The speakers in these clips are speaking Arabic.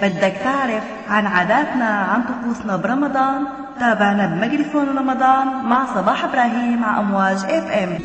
بدك تعرف عن عاداتنا عن طقوسنا برمضان؟ تابعنا بميكروفون رمضان مع صباح إبراهيم على أمواج FM.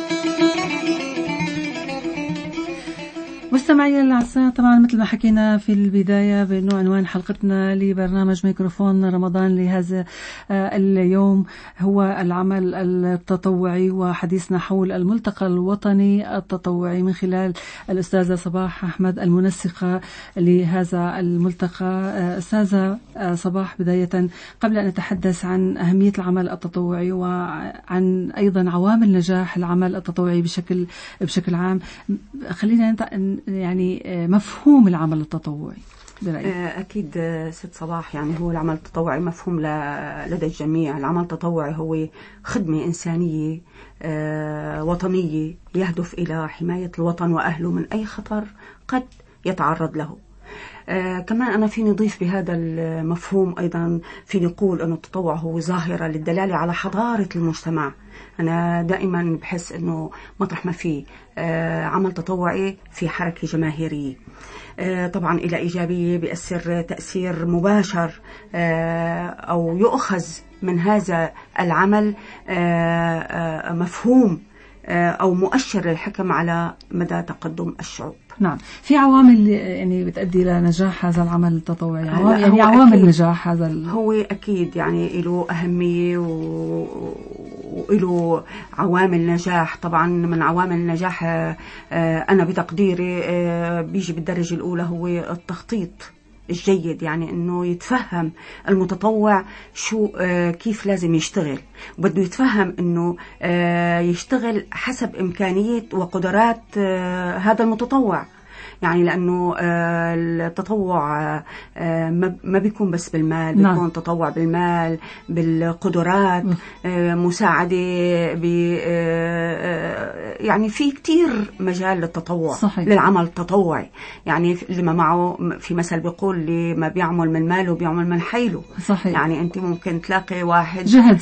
مستمعي الأعزاء، طبعا مثل ما حكينا في البداية بأنه عنوان حلقتنا لبرنامج ميكروفون رمضان لهذا اليوم هو العمل التطوعي، وحديثنا حول الملتقى الوطني التطوعي من خلال الأستاذة صباح أحمد المنسقة لهذا الملتقى. أستاذة صباح، بداية قبل أن نتحدث عن أهمية العمل التطوعي وعن أيضا عوامل نجاح العمل التطوعي بشكل عام، خلينا يعني مفهوم العمل التطوعي برأيك. أكيد ست صباح، يعني هو العمل التطوعي مفهوم لدى الجميع. العمل التطوعي هو خدمة إنسانية وطنية يهدف إلى حماية الوطن وأهله من أي خطر قد يتعرض له. كمان أنا فيني أضيف بهذا المفهوم أيضا، فيني أقول أن التطوع هو ظاهرة للدلالة على حضارة المجتمع. أنا دائما بحس أنه مطرح ما في عمل تطوعي في حركة جماهيرية طبعا إلى إيجابية، بيأثر تأثير مباشر أو يؤخذ من هذا العمل مفهوم أو مؤشر للحكم على مدى تقدم الشعوب. نعم، في عوامل يعني بتؤدي إلى نجاح هذا العمل التطوعي، يعني عوامل نجاح هذا هو أكيد يعني له أهمية وله عوامل نجاح. طبعا من عوامل النجاح أنا بتقديري بيجي بالدرجة الأولى هو التخطيط الجيد، يعني انه يتفهم المتطوع شو كيف لازم يشتغل، وبده يتفهم انه يشتغل حسب امكانية وقدرات هذا المتطوع. يعني لأنه التطوع ما بيكون بس بالمال، بيكون تطوع بالمال، بالقدرات، مساعدة يعني في كتير مجال للتطوع. صحيح. للعمل التطوعي. يعني اللي ما معه في مثل بيقول اللي ما بيعمل من ماله بيعمل من حيله. صحيح. يعني أنت ممكن تلاقي واحد جهد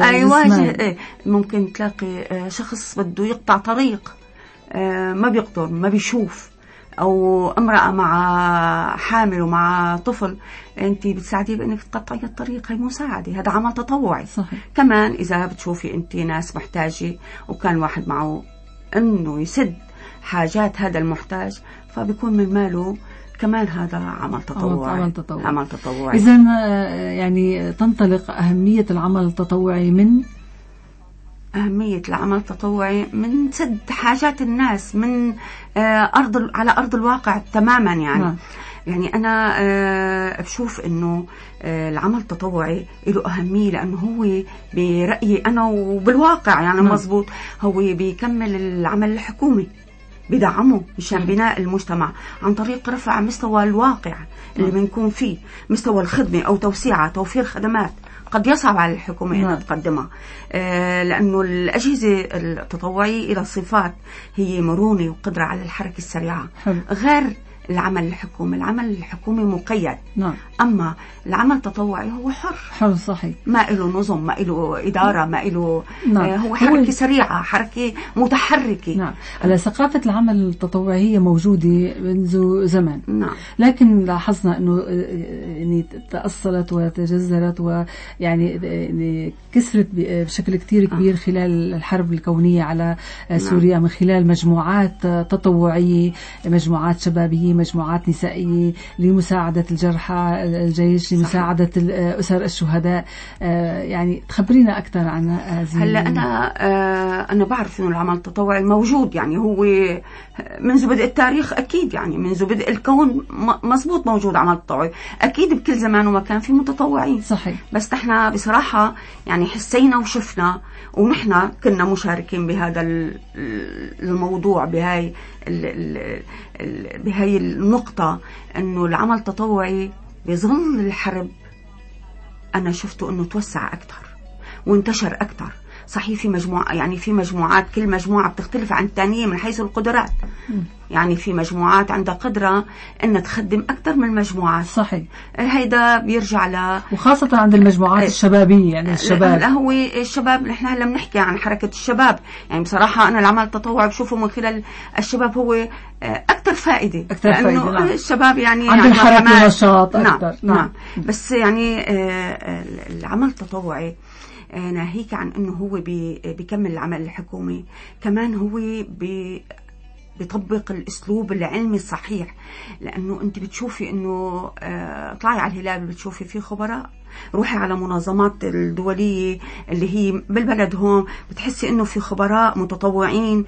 ممكن تلاقي شخص بده يقطع طريق ما بيقدر، ما بيشوف، أو امرأة مع حامل ومع طفل، أنت بتساعديه بأنك تقطعي الطريق، هي مساعدة، هذا عمل تطوعي. صحيح. كمان إذا بتشوفي أنت ناس محتاجة وكان واحد معه أنه يسد حاجات هذا المحتاج، فبيكون من ماله كمان هذا عمل تطوعي. إذن يعني تنطلق أهمية العمل التطوعي من أهمية العمل التطوعي من سد حاجات الناس من على أرض الواقع تماما. يعني يعني أنا بشوف إنه العمل التطوعي له أهمية، لأنه هو برأيي أنا وبالواقع يعني مزبوط هو بيكمل العمل الحكومي، بدعمه مشان بناء المجتمع عن طريق رفع مستوى الواقع اللي بنكون فيه، مستوى الخدمة أو توفير خدمات قد يصعب على الحكومة أن تقدمها، لأنه الأجهزة التطوعية إلى صفات هي مرونة وقدرة على الحركة السريعة. غير العمل الحكومي مقيد. أما العمل التطوعي هو حر. صحيح. ما له نظم، ما له إدارة، ما له هو حركة سريعة، حركة متحركة. على ثقافة العمل التطوعي هي موجودة منذ زمن. لكن لاحظنا أنه يعني تأصلت وتجذرت ويعني كسرت بشكل كتير كبير خلال الحرب الكونية على سوريا، من خلال مجموعات تطوعية، مجموعات شبابية، مجموعات نسائية لمساعدة الجرحى، الجيش لمساعدة أسر الشهداء. يعني تخبرينا أكثر عن هذه. هلا أنا بعرف إنه العمل التطوعي موجود، يعني هو منذ بدء التاريخ أكيد، يعني منذ بدء الكون مزبوط موجود عمل تطوعي، أكيد بكل زمان ومكان في متطوعين. صحيح. بس نحن بصراحة يعني حسينا وشفنا ونحن كنا مشاركين بهذا الموضوع، بهاي النقطة، أنه العمل التطوعي بظل الحرب أنا شفته أنه توسع أكثر وانتشر أكثر، صحيح في مجموعة، يعني في مجموعات كل مجموعة بتختلف عن الثانية من حيث القدرات. يعني في مجموعات عندها قدرة أن تخدم أكثر من مجموعات. صحيح. هيدا بيرجع وخاصة عند المجموعات الشبابية، يعني الشباب. لا هو الشباب، نحن هلا بنحكي عن حركة الشباب. يعني بصراحة أنا العمل التطوعي بشوفه من خلال الشباب هو أكثر فائدة، لأنه نعم. الشباب يعني عند الحركة والنشاط أكثر. نعم. بس يعني العمل التطوعي ناهيك عن أنه هو بيكمل العمل الحكومي، كمان هو بيطبق الأسلوب العلمي الصحيح. لأنه أنت بتشوفي أنه طلعي على الهلال بتشوفي فيه خبراء، روحي على منظمات الدولية اللي هي بالبلد هون بتحسي أنه في خبراء متطوعين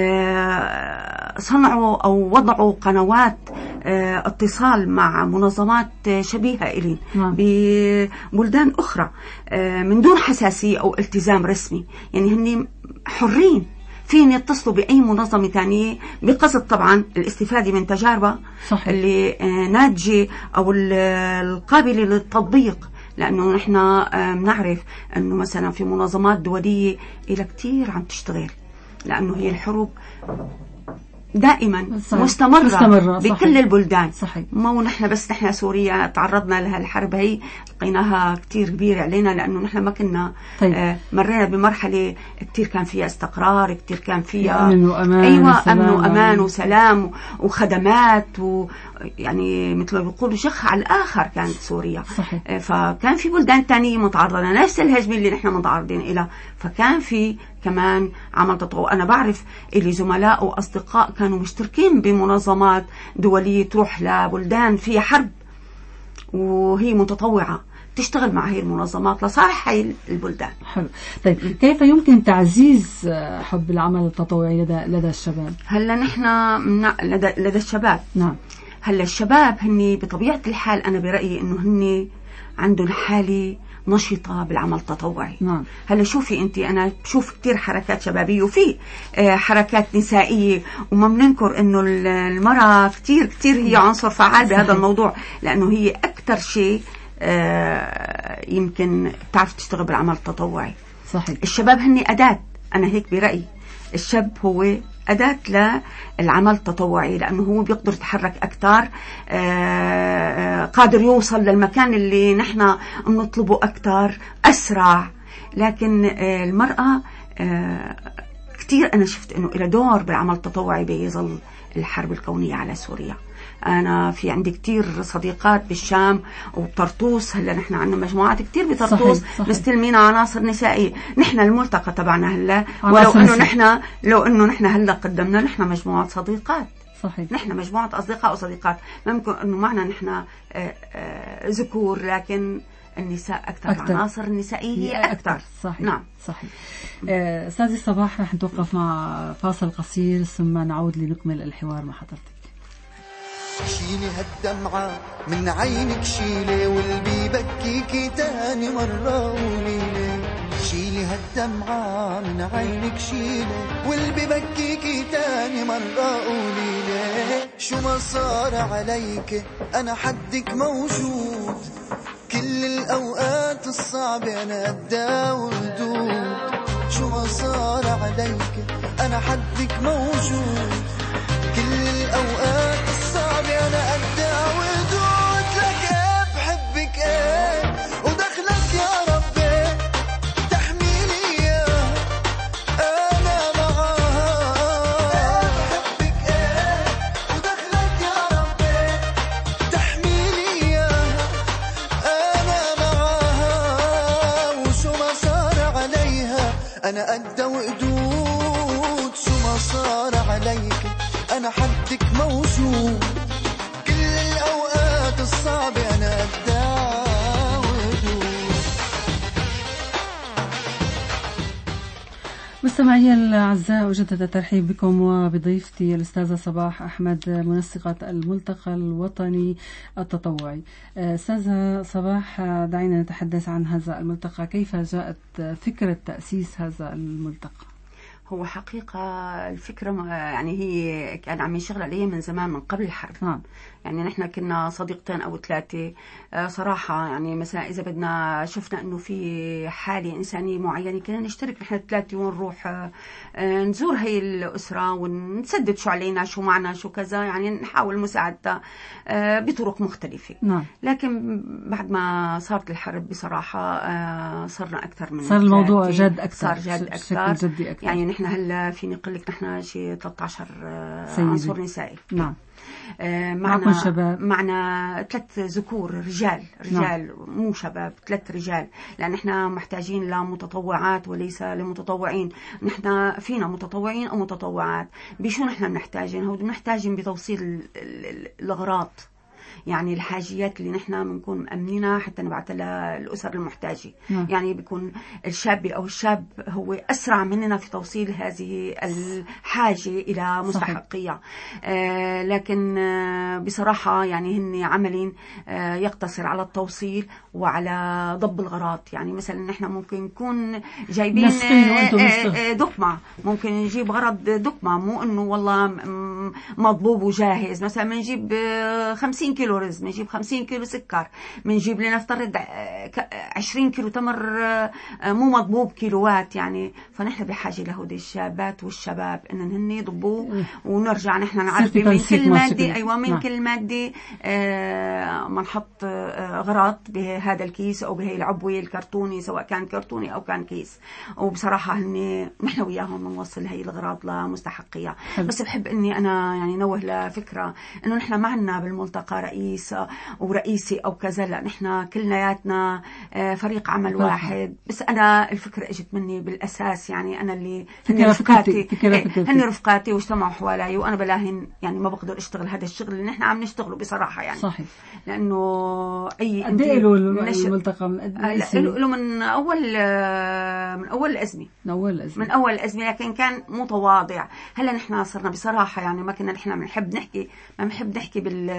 صنعوا أو وضعوا قنوات اتصال مع منظمات شبيهة إلي ببلدان أخرى من دون حساسية أو التزام رسمي. يعني هني حرين فين يتصلوا بأي منظمة ثانية بقصد طبعا الاستفادة من تجاربها اللي ناتجة أو القابلة للتطبيق. لأنه نحن بنعرف أنه مثلا في منظمات دولية إلى كتير عم تشتغل، لأنه هي الحروب دائما مستمرة بكل البلدان. صحيح. مو نحن بس نحن سوريا تعرضنا لها الحرب، هي لقيناها كتير كبيرة علينا، لأنه نحن ما كنا مرينا بمرحلة كتير كان فيها استقرار، كتير كان فيها أمن وأمان. أيوة، أمن وأمان وسلام وخدمات، يعني مثل ما بيقولوا شخ على الآخر كانت سوريا. صحيح. فكان في بلدان تانية متعرضة لنفس الهجمة اللي نحن متعرضين إلى، فكان في كمان عمل تطوع. أنا بعرف إلي زملاء وأصدقاء كانوا مشتركين بمنظمات دولية تروح لبلدان فيها حرب وهي متطوعة تشتغل مع هي المنظمات لصالح هاي البلدان. حلو. طيب كيف يمكن تعزيز حب العمل التطوعي لدى الشباب؟ هلا نحن لدى الشباب. نعم. هلا الشباب هني بطبيعة الحال أنا برأيي إنه هني عندهم حالة نشطة بالعمل التطوعي. نعم. هلا شوفي انت، انا بشوف كتير حركات شبابية وفي حركات نسائية، وما بننكر انه المرأة كتير هي عنصر فعال بهذا الموضوع، لانه هي اكتر شيء يمكن تعرف تشتغل بالعمل التطوعي. صحيح. الشباب هني أداة، انا هيك برأيي الشاب هو أداة للعمل التطوعي، لأنه هو بيقدر يتحرك أكتر، قادر يوصل للمكان اللي نحن نطلبه أكتر أسرع. لكن المرأة كتير أنا شفت أنه إلى دور بالعمل التطوعي بيظل الحرب الكونية على سوريا. أنا في عندي كتير صديقات بالشام وبطرطوس، هلا نحن عندنا مجموعات كتير بطرطوس مستلمين عناصر نسائية. نحن الملتقى تبعنا هلا، لو إنه نحن هلا قدمنا نحن مجموعة صديقات. صحيح. نحن مجموعة أصدقاء وصديقات، ما ممكن إنه معنا نحن ذكور، لكن النساء أكثر. العناصر النسائية هي أكثر. صحيح. نعم. صحيح. أستاذي صباح، رح نتوقف مع فاصل قصير ثم نعود لنكمل الحوار مع حضرتك. شيلي هالدمعة من عينك شيلي، واللي بكيكي تاني مرة قوليلي. شيلي هالدمعة من عينك شيلي، واللي بكيكي تاني مرة قوليلي. شو ما صار عليك أنا حدك موجود، كل الأوقات الصعبة أنا قدها وردود. شو ما صار عليك أنا حدك موجود، كل الأوقات الصعبة أنا قدها وردود. لك إيه بحبك إيه ودخلك يا ربي تحميلي إياه أنا معاها. بحبك إيه ودخلك يا ربي تحميلي إياه أنا معاها. وشو ما صار عليها أنا قدها وقدود. شو ما صار عليك أنا حدك موجود، كل الأوقات الصعبة أنا قدها وقدود. مستمعي الأعزاء، أجدد الترحيب بكم وبضيفتي الأستاذة صباح أحمد، منسقة الملتقى الوطني التطوعي. أستاذة صباح، دعينا نتحدث عن هذا الملتقى. كيف جاءت فكرة تأسيس هذا الملتقى؟ هو حقيقة الفكرة يعني هي كان عم يشغل عليها من زمان، من قبل الحرب. يعني نحن كنا صديقتين أو 3 صراحة. يعني مثلا إذا بدنا شفنا إنه في حالة إنسانية معينة كنا نشترك نحن 3 ونروح نزور هي الأسرة ونسدد شو علينا، شو معنا، شو كذا، يعني نحاول مساعدتها بطرق مختلفة. لكن بعد ما صارت الحرب بصراحة صرنا أكثر من صار الموضوع جد أكثر، صار جد أكثر. جدي أكثر. يعني نحن هلا فيني أقول لك نحن شي 13 عنصر نسائي. نعم. معنا شباب، معنا 3 ذكور، رجال مو شباب، 3 رجال، لأن احنا محتاجين لمتطوعات وليس لمتطوعين. نحن فينا متطوعين أو متطوعات. بشو نحن بنحتاجين بتوصيل الأغراض، يعني الحاجيات اللي نحن بنكون مأمنينها حتى نبعثها للأسر المحتاجة. يعني بيكون الشاب أو الشاب هو أسرع مننا في توصيل هذه الحاجة إلى مستحقية. لكن بصراحة يعني هن عمل يقتصر على التوصيل وعلى ضب الغراض. يعني مثلا نحن ممكن نكون جايبين دكمة، ممكن نجيب غرض دكمة، مو إنه والله مضبوب وجاهز. مثلا بنجيب 50 كيلو رز، بنجيب 50 كيلو سكر، بنجيب لنفترض 20 كيلو تمر مو مضبوب كيلوات. يعني فنحن بحاجة لهودي الشابات والشباب إن هن يضبوه ونرجع نحن نعبي من كل مادة. أيوة، من كل مادة ما نحط غراض بهذا الكيس أو بهي العبوة الكرتوني، سواء كان كرتوني أو كان كيس. وبصراحة نحن وياهم نوصل هي الغراض لمستحقية. بس بحب إني أنا يعني نوه لفكرة إنه نحن معنا بالملتقى رئيس ورئيسي أو كذا، لا نحن كلناياتنا فريق عمل واحد. بس أنا الفكرة اجت مني بالأساس، يعني أنا اللي هن رفقاتي واجتمعوا حوالي، وأنا بلاهن يعني ما بقدر أشتغل هذا الشغل اللي نحن عم نشتغله بصراحة. يعني صحيح. لأنه أي قد إيه له الملتقى؟ له من أول الأزمة، من أول الأزمة، لكن كان متواضع. هلا نحن صرنا بصراحة يعني ما كنا نحن ما بنحب نحكي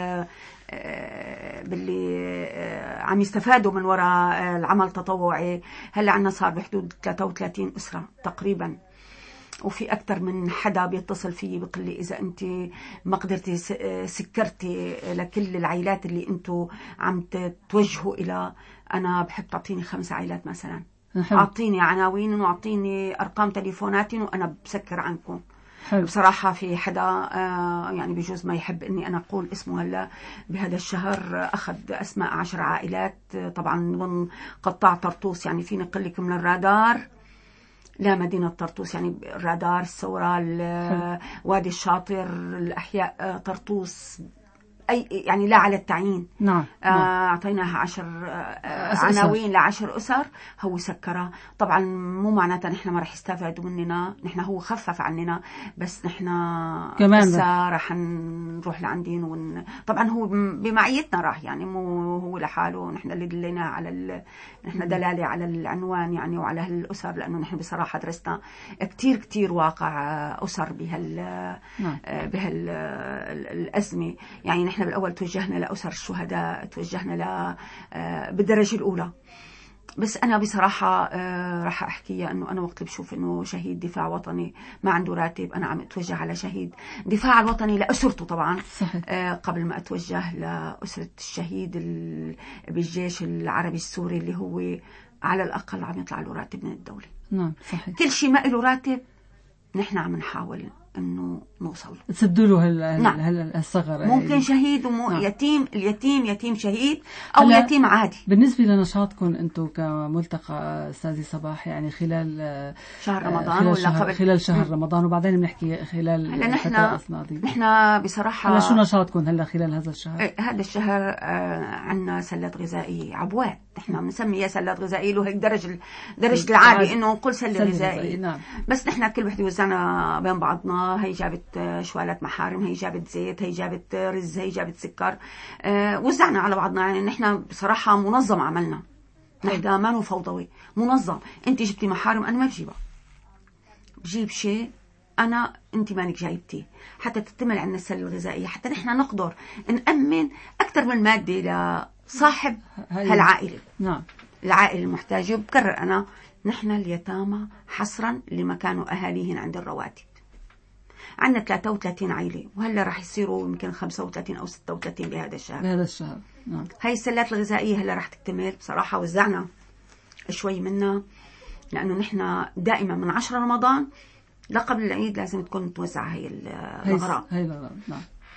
باللي عم يستفادوا من وراء العمل التطوعي. هلا عنا صار بحدود 33 أسرة تقريبا، وفي أكثر من حدا بيتصل فيي بيقول لي إذا أنت ما قدرتي سكرتي لكل العائلات اللي أنتوا عم توجهوا إلى، أنا بحب تعطيني 5 عائلات مثلا، أعطيني عناوين وأعطيني أرقام تليفوناتي وأنا بسكر عنكم. حلو. بصراحة في حدا يعني بيجوز ما يحب إني أنا أقول اسمه، هلا بهذا الشهر أخذ أسماء 10 عائلات، طبعا من قطاع طرطوس. يعني فيني أقول لك من الرادار لا مدينة طرطوس، يعني الرادار، الثورة، وادي الشاطر، الأحياء طرطوس، أي يعني لا على التعيين. نعم. أعطيناها 10 عناوين ل10 أسر، هو سكرها. طبعا مو معناتها نحن ما رح يستفادوا مننا، نحن هو خفف عننا، بس نحن كمان رح نروح لعندين طبعا هو بمعيتنا راح، يعني مو هو لحاله، نحن اللي دلينا على نحن دلالة على العنوان يعني وعلى هالأسر، لأنه نحن بصراحة درسنا كتير واقع أسر بهالأزمة. يعني نحن بالأول توجهنا لأسر الشهداء، توجهنا بالدرجة الأولى. بس أنا بصراحة راح أحكي أنه أنا وقت بشوف أنه شهيد دفاع وطني ما عنده راتب، أنا عم أتوجه على شهيد دفاع الوطني لأسرته طبعا. قبل ما أتوجه لأسرة الشهيد بالجيش العربي السوري اللي هو على الأقل عم يطلع له راتب من الدولة. نعم صحيح. كل شيء ما له راتب نحن عم نحاول انه نوصل تسدوا له الصغر. ممكن شهيد يتيم، اليتيم شهيد او يتيم عادي. بالنسبه لنشاطكم انتم كملتقى استاذي صباح، يعني خلال شهر رمضان ولا قبل خلال شهر رمضان، وبعدين بنحكي خلال الفتره الأصنادية. نحن بصراحه شو نشاطكم هلا خلال هذا الشهر؟ هذا الشهر عندنا سلات غذائيه عبوات، نحن بنسميها سلات غذائيه، له هيك درجه العادي انه نقول سله غذائيه. نعم. بس نحن كل وحده وزعنا بين بعضنا، هي جابت شوالات محارم، هي جابت زيت، هي جابت رز، هي جابت سكر، وزعنا على بعضنا. يعني نحن بصراحة منظم عملنا، نحن ما نو فوضوي، منظم. انت جبتي محارم انا ما بجيبها، بجيب شيء انا انت مانك جايبتي، حتى تكتمل عنا السلة الغذائية، حتى نحن نقدر نأمن اكثر من مادة لصاحب هالعائلة. نعم. العائلة المحتاجة. وبكرر أنا، نحن اليتامى حصرا اللي ما كانوا أهاليهن عند الرواتب. عندنا 33 عائلة، وهلا راح يصيروا يمكن 35 أو 36 بهذا الشهر. نعم. هاي السلات الغذائية هلا راح تكتمل. بصراحة وزعنا شوي منها، لأنه نحن دائما من 10 رمضان لقبل العيد لازم تكون توزع هاي الأغراض. نعم.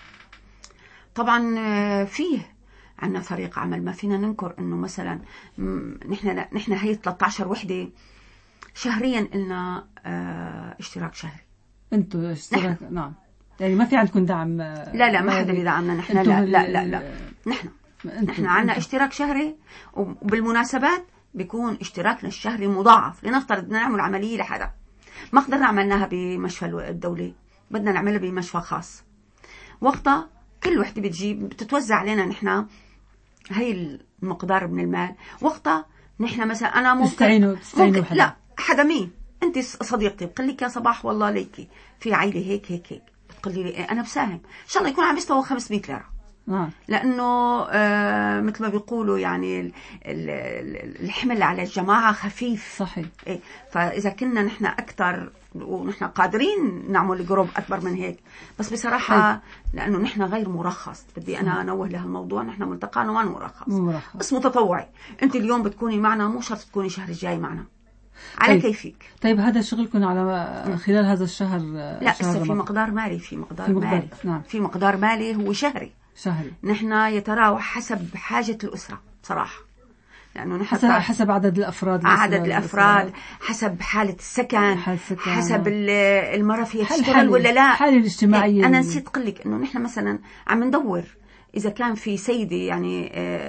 طبعا فيه عندنا فريق عمل، ما فينا ننكر انه مثلا نحن هي 13 وحده شهريا لنا اشتراك شهري. انتم اشتراك؟ نعم. يعني ما في عندكم دعم؟ لا ما حدا بيدعمنا نحن. لا نحن عندنا اشتراك شهري، وبالمناسبات بيكون اشتراكنا الشهري مضاعف. لنفترض نعمل عمليه لحدا، ما قدرنا عملناها بمشفى الدولي، بدنا نعملها بمشفى خاص. وقتها كل وحده بتتوزع علينا نحن هي المقدار من المال. وقتها نحن مثلا انا ممكن لا حدا مين انت صديقتي بقول لك يا صباح والله ليكي في عائله هيك بتقولي لي انا بساهم ان شاء الله يكون عم يستوى 500 ليره. لانه مثل ما بيقولوا يعني الحمل على الجماعه خفيف. صحيح. فاذا كنا نحن اكثر ونحن قادرين نعمل جروب أكبر من هيك، بس بصراحة لأنه نحن غير مرخص. بدي أنا أنوه لهالموضوع، نحن ملتقانا ما مرخص، بس متطوعي. أنت اليوم بتكوني معنا، مو شرط تكوني الشهر الجاي معنا، على كيفك. طيب هذا شغلكم على خلال هذا الشهر؟ لا لسه في مقدار مالي، نعم. في مقدار مالي هو شهري. نحن يتراوح حسب حاجة الأسرة بصراحة، لأنه نحن حسب عدد الأفراد، حسب حالة السكن، حسب المرة فيها تشتغل ولا لا، حالة الاجتماعية. أنا نسيت أقول لك إنه نحن مثلا عم ندور إذا كان في سيدة يعني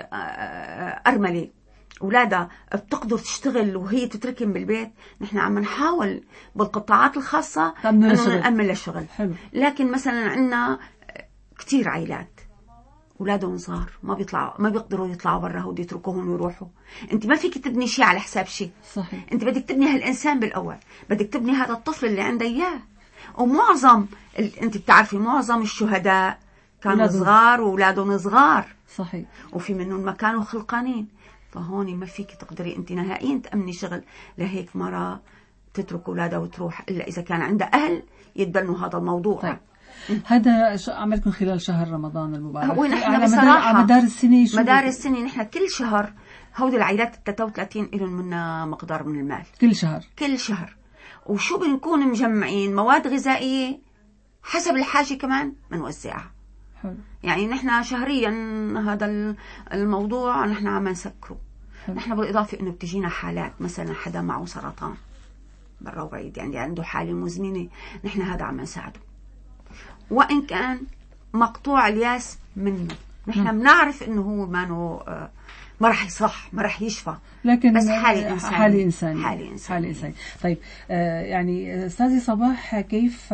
أرملة أولادها بتقدر تشتغل وهي تتركن بالبيت، نحن عم نحاول بالقطاعات الخاصة إنه نأمن للشغل. لكن مثلا عندنا كتير عائلات أولادهم صغار ما بيقدروا يطلعوا برا ودي يتركوهم ويروحوا. أنت ما فيك تبني شيء على حساب شيء. صحيح. أنت بدك تبني هالإنسان بالأول، بدك تبني هذا الطفل اللي عنده إياه. ومعظم أنت بتعرفي معظم الشهداء كانوا صغار وأولادهم صغار. صحيح. وفي منهم ما كانوا خلقانين. فهون ما فيك تقدري أنت نهائيا تأمني شغل لهيك مرة تترك أولادها وتروح، إلا إذا كان عندها أهل يتبنوا هذا الموضوع. طيب. هذا عملكم خلال شهر رمضان المبارك. ونحن بصراحة على مدار السنة نحن كل شهر هودي العائلات 33 إلهم منا مقدار من المال كل شهر. وشو بنكون مجمعين مواد غذائية حسب الحاجة كمان بنوزعها. يعني نحن شهريا هذا الموضوع نحن عم نسكره. نحن بالإضافة إنه بتجينا حالات مثلا حدا معه سرطان برا وبعيد، يعني عنده حالة مزمنة، نحن هذا عم نساعده وإن كان مقطوع الياس منه. نحن بنعرف إنه هو ما راح يصح، ما راح يشفى، لكن بس حالي إنساني. طيب يعني أستاذي صباح، كيف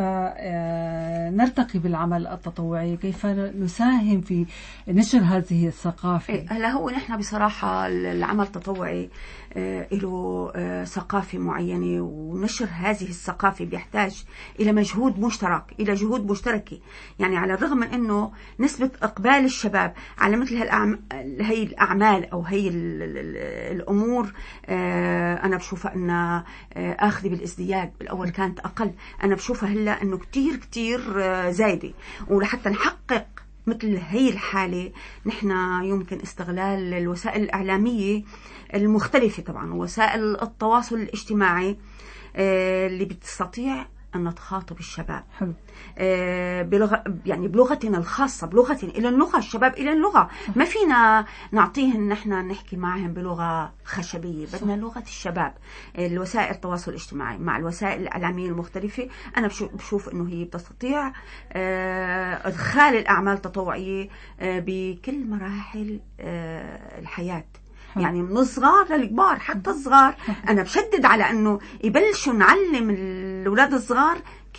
نرتقي بالعمل التطوعي؟ كيف نساهم في نشر هذه الثقافة؟ هلا هو نحن بصراحة العمل التطوعي له ثقافة معينة، ونشر هذه الثقافة بيحتاج إلى مجهود مشترك، إلى جهود مشتركة. يعني على الرغم من أنه نسبة إقبال الشباب على مثل هي الأعمال أو هي الأمور أنا بشوفها أن آخذ بالازدياد. بالأول كانت أقل، أنا بشوفها هلا أنه كتير زايدة. ولحتى نحقق مثل هي الحالة نحن يمكن استغلال الوسائل الإعلامية المختلفة طبعا، ووسائل التواصل الاجتماعي اللي بتستطيع أن تخاطب الشباب. حلو. يعني بلغتنا الخاصة، بلغتنا إلى اللغة، الشباب إلى اللغة. ما فينا نعطيهم نحن نحكي معهم بلغة خشبية، بدنا لغة الشباب. الوسائل التواصل الاجتماعي مع الوسائل الإعلامية المختلفة أنا بشوف أنه هي بتستطيع إدخال الأعمال التطوعية بكل مراحل الحياة. يعني من الصغار للكبار، حتى الصغار أنا بشدد على أنه يبلشوا نعلم الأولاد الصغار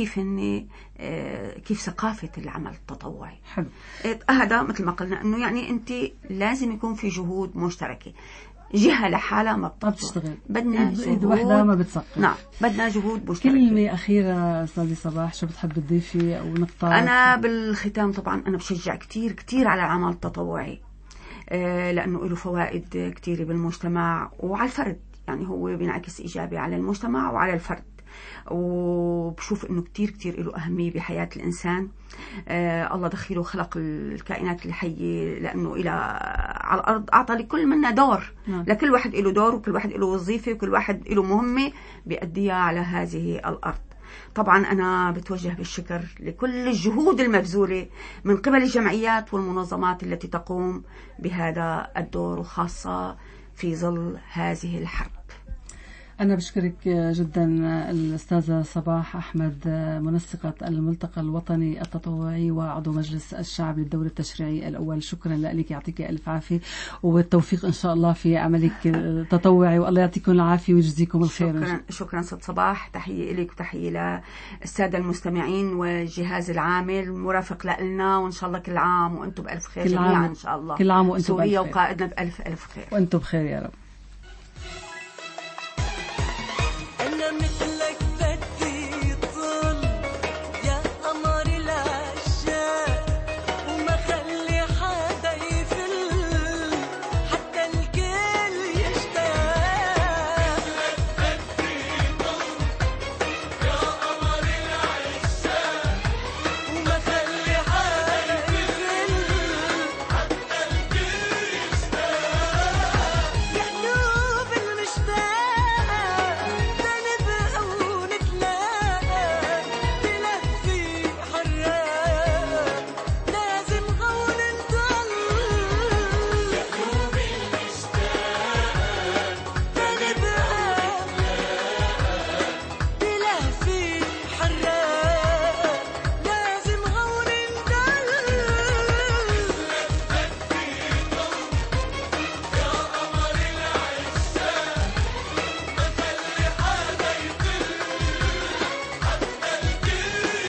كيف ثقافة العمل التطوعي. حلو. هذا مثل ما قلنا أنه يعني أنت لازم يكون في جهود مشتركة. جهة لحالها ما بتشتغل، بدنا جهود وحدة ما بتسقط. نعم، بدنا جهود مشتركة. كلمة أخيرة أستاذي صباح، شو بتحب تضيفي أو نقطة؟ أنا بالختام طبعا أنا بشجع كتير على العمل التطوعي، لأنه له فوائد كتيرة بالمجتمع وعلى الفرد، يعني هو بينعكس إيجابي على المجتمع وعلى الفرد، وبشوف انه كتير له أهمية بحياة الإنسان. الله دخيله خلق الكائنات الحية لأنه على الأرض أعطى لكل منا دور، لكل واحد له دور وكل واحد له وظيفة وكل واحد له مهمة بيأديها على هذه الأرض. طبعا أنا بتوجه بالشكر لكل الجهود المبذولة من قبل الجمعيات والمنظمات التي تقوم بهذا الدور، وخاصة في ظل هذه الحرب. أنا بشكرك جدا الأستاذة صباح أحمد، منسقة الملتقى الوطني التطوعي وعضو مجلس الشعب للدور التشريعي الأول. شكرا لك، يعطيك ألف عافية وبالتوفيق إن شاء الله في عملك التطوعي، والله يعطيكم العافية ويجزيكم الخير. شكرا ست صباح، تحية إليك وتحية للسادة المستمعين والجهاز العامل المرافق لنا، وإن شاء الله كل عام وأنتم بألف خير جميعا إن شاء الله. كل عام وأنتم سوريا وقائدنا بألف خير، وأنتم بخير يا رب.